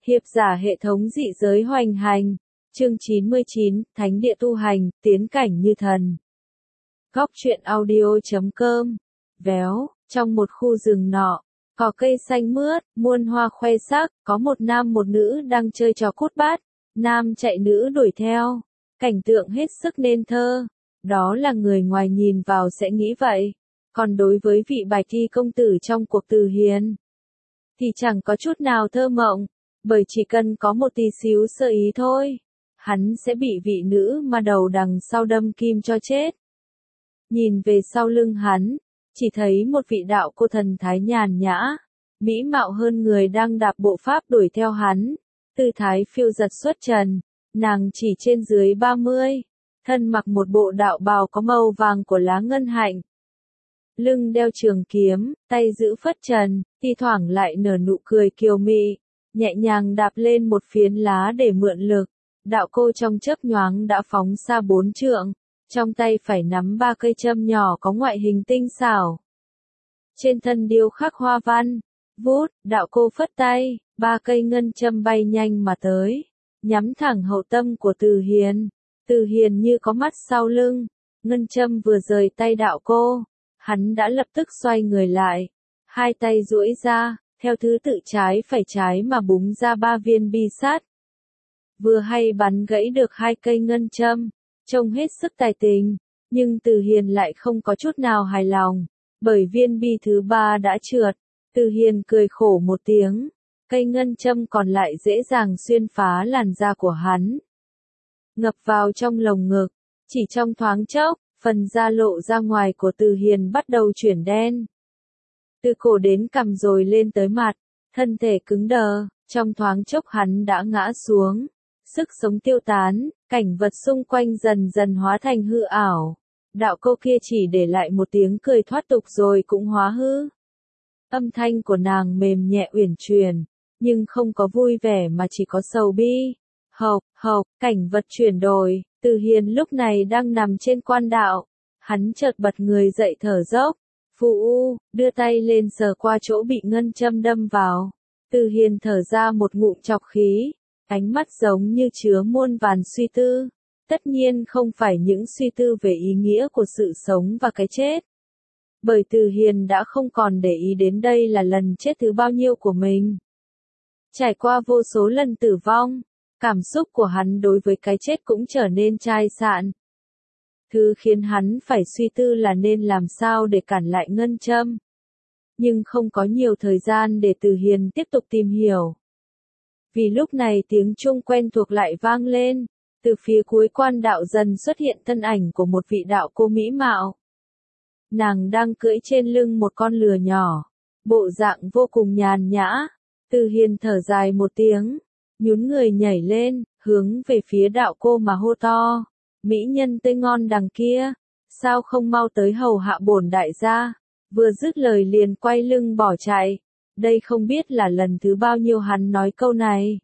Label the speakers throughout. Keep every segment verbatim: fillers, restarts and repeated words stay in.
Speaker 1: Hiệp giả hệ thống dị giới hoành hành. Chương chín mươi chín, Thánh địa tu hành, tiến cảnh như thần. Góc truyện audio chấm com. Véo, trong một khu rừng nọ, cỏ cây xanh mướt, muôn hoa khoe sắc, có một nam một nữ đang chơi trò cút bát. Nam chạy nữ đuổi theo. Cảnh tượng hết sức nên thơ. Đó là người ngoài nhìn vào sẽ nghĩ vậy. Còn đối với vị Bạch Thi công tử trong cuộc Từ Hiền, thì chẳng có chút nào thơ mộng. Bởi chỉ cần có một tí xíu sơ ý thôi, hắn sẽ bị vị nữ mà đầu đằng sau đâm kim cho chết. Nhìn về sau lưng hắn, chỉ thấy một vị đạo cô thần thái nhàn nhã, mỹ mạo hơn người đang đạp bộ pháp đuổi theo hắn. Tư thái phiêu giật xuất trần, nàng chỉ trên dưới ba mươi, thân mặc một bộ đạo bào có màu vàng của lá ngân hạnh. Lưng đeo trường kiếm, tay giữ phất trần, thi thoảng lại nở nụ cười kiều mị, nhẹ nhàng đạp lên một phiến lá để mượn lực. Đạo cô trong chớp nhoáng đã phóng xa bốn trượng, trong tay phải nắm ba cây châm nhỏ có ngoại hình tinh xảo. Trên thân điêu khắc hoa văn, vút, đạo cô phất tay, ba cây ngân châm bay nhanh mà tới, nhắm thẳng hậu tâm của Từ Hiền. Từ Hiền như có mắt sau lưng, ngân châm vừa rời tay đạo cô, hắn đã lập tức xoay người lại, hai tay duỗi ra, theo thứ tự trái phải trái mà búng ra ba viên bi sắt. Vừa hay bắn gãy được hai cây ngân châm, trông hết sức tài tình, nhưng Từ Hiền lại không có chút nào hài lòng, bởi viên bi thứ ba đã trượt. Từ Hiền cười khổ một tiếng, cây ngân châm còn lại dễ dàng xuyên phá làn da của hắn, ngập vào trong lồng ngực. Chỉ trong thoáng chốc, phần da lộ ra ngoài của Từ Hiền bắt đầu chuyển đen. Từ cổ đến cằm rồi lên tới mặt, thân thể cứng đờ, trong thoáng chốc hắn đã ngã xuống. Sức sống tiêu tán, cảnh vật xung quanh dần dần hóa thành hư ảo. Đạo cô kia chỉ để lại một tiếng cười thoát tục rồi cũng hóa hư. Âm thanh của nàng mềm nhẹ uyển chuyển, nhưng không có vui vẻ mà chỉ có sầu bi. Hộc, hộc, cảnh vật chuyển đổi, Từ Hiền lúc này đang nằm trên quan đạo. Hắn chợt bật người dậy thở dốc. Phù u, đưa tay lên sờ qua chỗ bị ngân châm đâm vào. Từ Hiền thở ra một ngụm trọc khí, ánh mắt giống như chứa muôn vàn suy tư. Tất nhiên không phải những suy tư về ý nghĩa của sự sống và cái chết. Bởi Từ Hiền đã không còn để ý đến đây là lần chết thứ bao nhiêu của mình. Trải qua vô số lần tử vong, cảm xúc của hắn đối với cái chết cũng trở nên chai sạn. Thứ khiến hắn phải suy tư là nên làm sao để cản lại ngân châm. Nhưng không có nhiều thời gian để Từ Hiền tiếp tục tìm hiểu. Vì lúc này tiếng chuông quen thuộc lại vang lên, từ phía cuối quan đạo dần xuất hiện thân ảnh của một vị đạo cô mỹ mạo. Nàng đang cưỡi trên lưng một con lừa nhỏ, bộ dạng vô cùng nhàn nhã. Từ Hiền thở dài một tiếng, nhún người nhảy lên, hướng về phía đạo cô mà hô to. Mỹ nhân tươi ngon đằng kia, sao không mau tới hầu hạ bổn đại gia. Vừa dứt lời liền quay lưng bỏ chạy. Đây không biết là lần thứ bao nhiêu hắn nói câu này.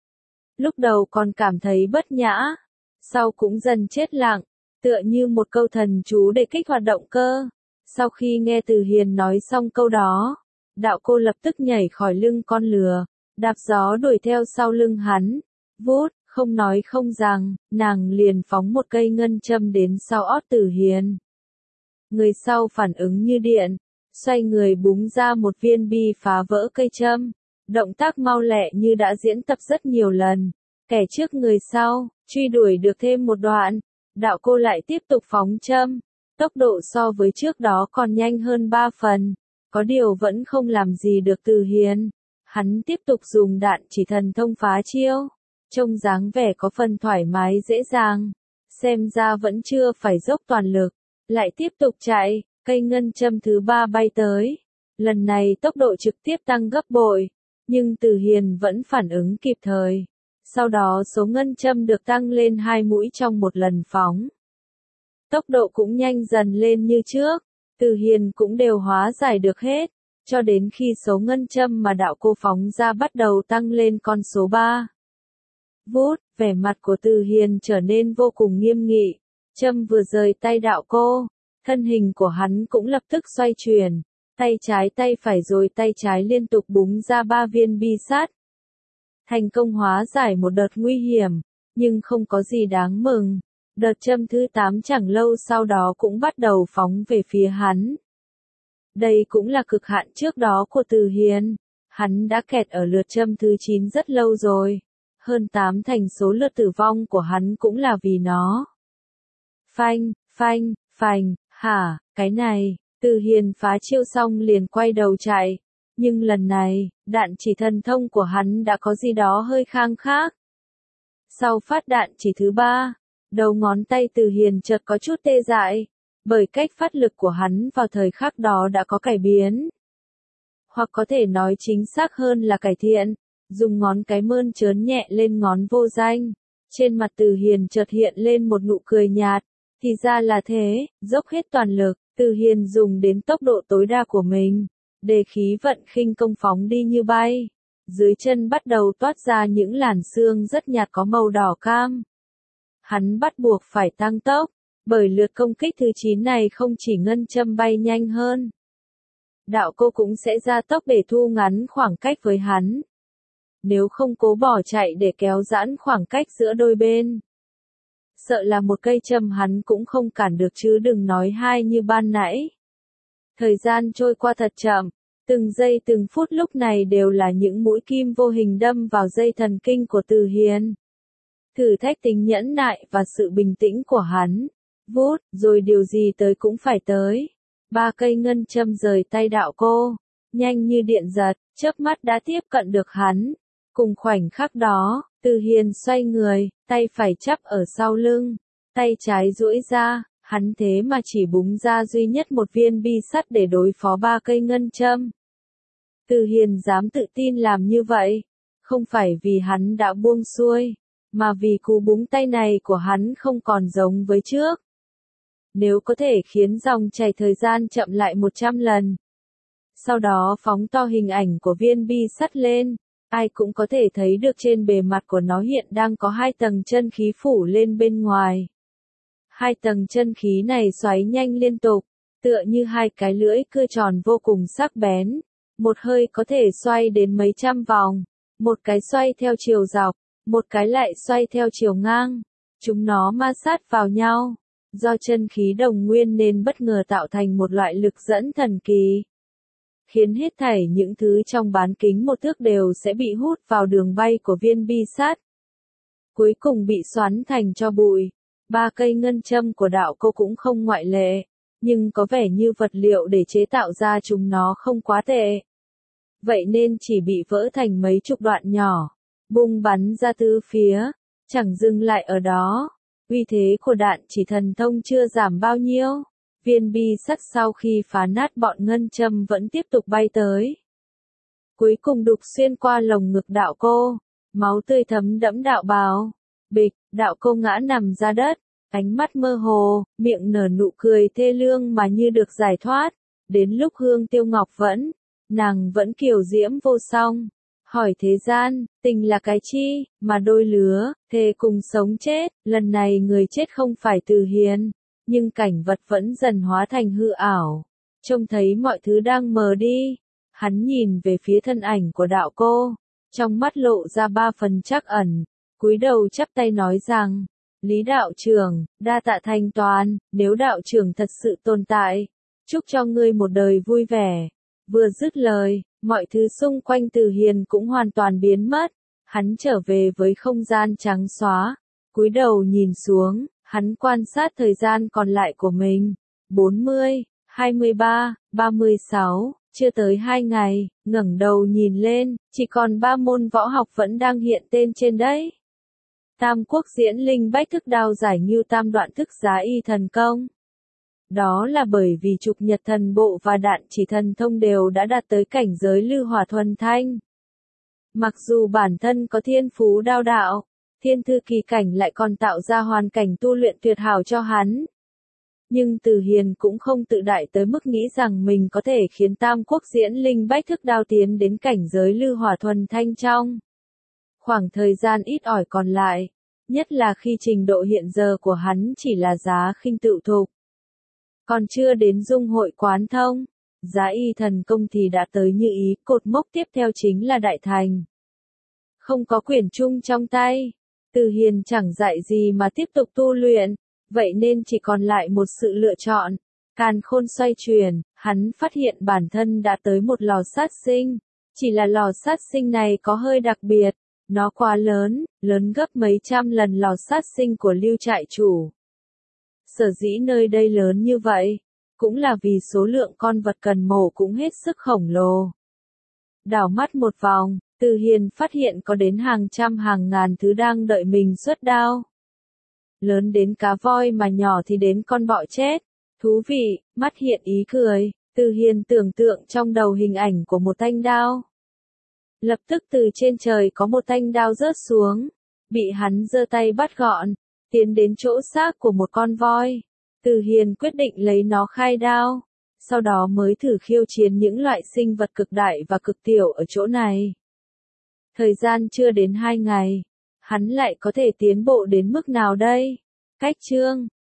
Speaker 1: Lúc đầu còn cảm thấy bất nhã, sau cũng dần chết lặng, tựa như một câu thần chú để kích hoạt động cơ. Sau khi nghe Từ Hiền nói xong câu đó, đạo cô lập tức nhảy khỏi lưng con lừa, đạp gió đuổi theo sau lưng hắn. Vút, không nói không rằng, nàng liền phóng một cây ngân châm đến sau ót Từ Hiền. Người sau phản ứng như điện, xoay người búng ra một viên bi phá vỡ cây châm. Động tác mau lẹ như đã diễn tập rất nhiều lần. Kẻ trước người sau, truy đuổi được thêm một đoạn. Đạo cô lại tiếp tục phóng châm. Tốc độ so với trước đó còn nhanh hơn ba phần. Có điều vẫn không làm gì được Từ Hiền. Hắn tiếp tục dùng đạn chỉ thần thông phá chiêu. Trông dáng vẻ có phần thoải mái dễ dàng. Xem ra vẫn chưa phải dốc toàn lực. Lại tiếp tục chạy, cây ngân châm thứ ba bay tới. Lần này tốc độ trực tiếp tăng gấp bội. Nhưng Từ Hiền vẫn phản ứng kịp thời. Sau đó số ngân châm được tăng lên hai mũi trong một lần phóng. Tốc độ cũng nhanh dần lên như trước. Từ Hiền cũng đều hóa giải được hết. Cho đến khi số ngân châm mà đạo cô phóng ra bắt đầu tăng lên con số ba. Vút, vẻ mặt của Từ Hiền trở nên vô cùng nghiêm nghị. Châm vừa rời tay đạo cô, thân hình của hắn cũng lập tức xoay chuyển. Tay trái tay phải rồi tay trái liên tục búng ra ba viên bi sắt. thành công hóa giải một đợt nguy hiểm, nhưng không có gì đáng mừng. Đợt châm thứ tám chẳng lâu sau đó cũng bắt đầu phóng về phía hắn. Đây cũng là cực hạn trước đó của Từ Hiền. Hắn đã kẹt ở lượt châm thứ chín rất lâu rồi. Hơn tám thành số lượt tử vong của hắn cũng là vì nó. Phanh, phanh, phanh, hả, cái này, Từ Hiền phá chiêu xong liền quay đầu chạy. Nhưng lần này, đạn chỉ thần thông của hắn đã có gì đó hơi khang khác. Sau phát đạn chỉ thứ ba, đầu ngón tay Từ Hiền chợt có chút tê dại, bởi cách phát lực của hắn vào thời khắc đó đã có cải biến. Hoặc có thể nói chính xác hơn là cải thiện, dùng ngón cái mơn trớn nhẹ lên ngón vô danh. Trên mặt Từ Hiền chợt hiện lên một nụ cười nhạt, thì ra là thế, dốc hết toàn lực, Từ Hiền dùng đến tốc độ tối đa của mình, để khí vận khinh công phóng đi như bay. Dưới chân bắt đầu toát ra những làn xương rất nhạt có màu đỏ cam. Hắn bắt buộc phải tăng tốc, bởi lượt công kích thứ chín này không chỉ ngân châm bay nhanh hơn. Đạo cô cũng sẽ ra tốc để thu ngắn khoảng cách với hắn. Nếu không cố bỏ chạy để kéo giãn khoảng cách giữa đôi bên. Sợ là một cây châm hắn cũng không cản được chứ đừng nói hai như ban nãy. Thời gian trôi qua thật chậm, từng giây từng phút lúc này đều là những mũi kim vô hình đâm vào dây thần kinh của Từ Hiền. Thử thách tính nhẫn nại và sự bình tĩnh của hắn. Vút, rồi điều gì tới cũng phải tới. Ba cây ngân châm rời tay đạo cô, nhanh như điện giật, chớp mắt đã tiếp cận được hắn. Cùng khoảnh khắc đó, Từ Hiền xoay người, tay phải chắp ở sau lưng, tay trái duỗi ra, hắn thế mà chỉ búng ra duy nhất một viên bi sắt để đối phó ba cây ngân châm. Từ Hiền dám tự tin làm như vậy, không phải vì hắn đã buông xuôi, mà vì cú búng tay này của hắn không còn giống với trước. Nếu có thể khiến dòng chảy thời gian chậm lại một trăm lần, sau đó phóng to hình ảnh của viên bi sắt lên, ai cũng có thể thấy được trên bề mặt của nó hiện đang có hai tầng chân khí phủ lên bên ngoài. Hai tầng chân khí này xoáy nhanh liên tục, tựa như hai cái lưỡi cưa tròn vô cùng sắc bén. Một hơi có thể xoay đến mấy trăm vòng, một cái xoay theo chiều dọc, một cái lại xoay theo chiều ngang. Chúng nó ma sát vào nhau, do chân khí đồng nguyên nên bất ngờ tạo thành một loại lực dẫn thần kỳ, khiến hết thảy những thứ trong bán kính một thước đều sẽ bị hút vào đường bay của viên bi sắt. Cuối cùng bị xoắn thành tro bụi. Ba cây ngân châm của đạo cô cũng không ngoại lệ, nhưng có vẻ như vật liệu để chế tạo ra chúng nó không quá tệ. Vậy nên chỉ bị vỡ thành mấy chục đoạn nhỏ, bung bắn ra tứ phía, chẳng dừng lại ở đó. Uy thế của đạn chỉ thần thông chưa giảm bao nhiêu. Viên bi sắt sau khi phá nát bọn ngân châm vẫn tiếp tục bay tới. Cuối cùng đục xuyên qua lồng ngực đạo cô, máu tươi thấm đẫm đạo bào. Bịch, đạo cô ngã nằm ra đất, ánh mắt mơ hồ, miệng nở nụ cười thê lương mà như được giải thoát. Đến lúc Hương Tiêu Ngọc vẫn, nàng vẫn kiều diễm vô song. Hỏi thế gian, tình là cái chi, mà đôi lứa, thề cùng sống chết. Lần này người chết không phải Từ Hiền, nhưng cảnh vật vẫn dần hóa thành hư ảo. Trông thấy mọi thứ đang mờ đi. Hắn nhìn về phía thân ảnh của đạo cô, trong mắt lộ ra ba phần trắc ẩn. Cúi đầu chắp tay nói rằng, Lý đạo trưởng, đa tạ thanh toàn, nếu đạo trưởng thật sự tồn tại, chúc cho ngươi một đời vui vẻ. Vừa dứt lời, mọi thứ xung quanh Từ Hiền cũng hoàn toàn biến mất. Hắn trở về với không gian trắng xóa, cúi đầu nhìn xuống, hắn quan sát thời gian còn lại của mình. bốn mươi, hai mươi ba, ba mươi sáu, chưa tới hai ngày, ngẩng đầu nhìn lên, chỉ còn ba môn võ học vẫn đang hiện tên trên đấy. Tam quốc diễn linh bách thức đao giải ngưu tam đoạn thức giá y thần công. Đó là bởi vì trục nhật thần bộ và đạn chỉ thần thông đều đã đạt tới cảnh giới lưu hỏa thuần thanh. Mặc dù bản thân có thiên phú đao đạo, thiên thư kỳ cảnh lại còn tạo ra hoàn cảnh tu luyện tuyệt hảo cho hắn. Nhưng Từ Hiền cũng không tự đại tới mức nghĩ rằng mình có thể khiến tam quốc diễn linh bách thức đao tiến đến cảnh giới lưu hỏa thuần thanh trong khoảng thời gian ít ỏi còn lại, nhất là khi trình độ hiện giờ của hắn chỉ là giá khinh tự thục. Còn chưa đến dung hội quán thông, giá y thần công thì đã tới như ý, cột mốc tiếp theo chính là đại thành. Không có quyển chung trong tay, Từ Hiền chẳng dạy gì mà tiếp tục tu luyện, vậy nên chỉ còn lại một sự lựa chọn. Càn khôn xoay chuyển, hắn phát hiện bản thân đã tới một lò sát sinh. Chỉ là lò sát sinh này có hơi đặc biệt, nó quá lớn, lớn gấp mấy trăm lần lò sát sinh của Lưu trại chủ. Sở dĩ nơi đây lớn như vậy, cũng là vì số lượng con vật cần mổ cũng hết sức khổng lồ. Đảo mắt một vòng, Từ Hiền phát hiện có đến hàng trăm hàng ngàn thứ đang đợi mình xuất đao. Lớn đến cá voi mà nhỏ thì đến con bọ chết. Thú vị, mắt hiện ý cười, Từ Hiền tưởng tượng trong đầu hình ảnh của một thanh đao. Lập tức từ trên trời có một thanh đao rớt xuống, bị hắn giơ tay bắt gọn, tiến đến chỗ xác của một con voi. Từ Hiền quyết định lấy nó khai đao, sau đó mới thử khiêu chiến những loại sinh vật cực đại và cực tiểu ở chỗ này. Thời gian chưa đến hai ngày, hắn lại có thể tiến bộ đến mức nào đây? Cách chương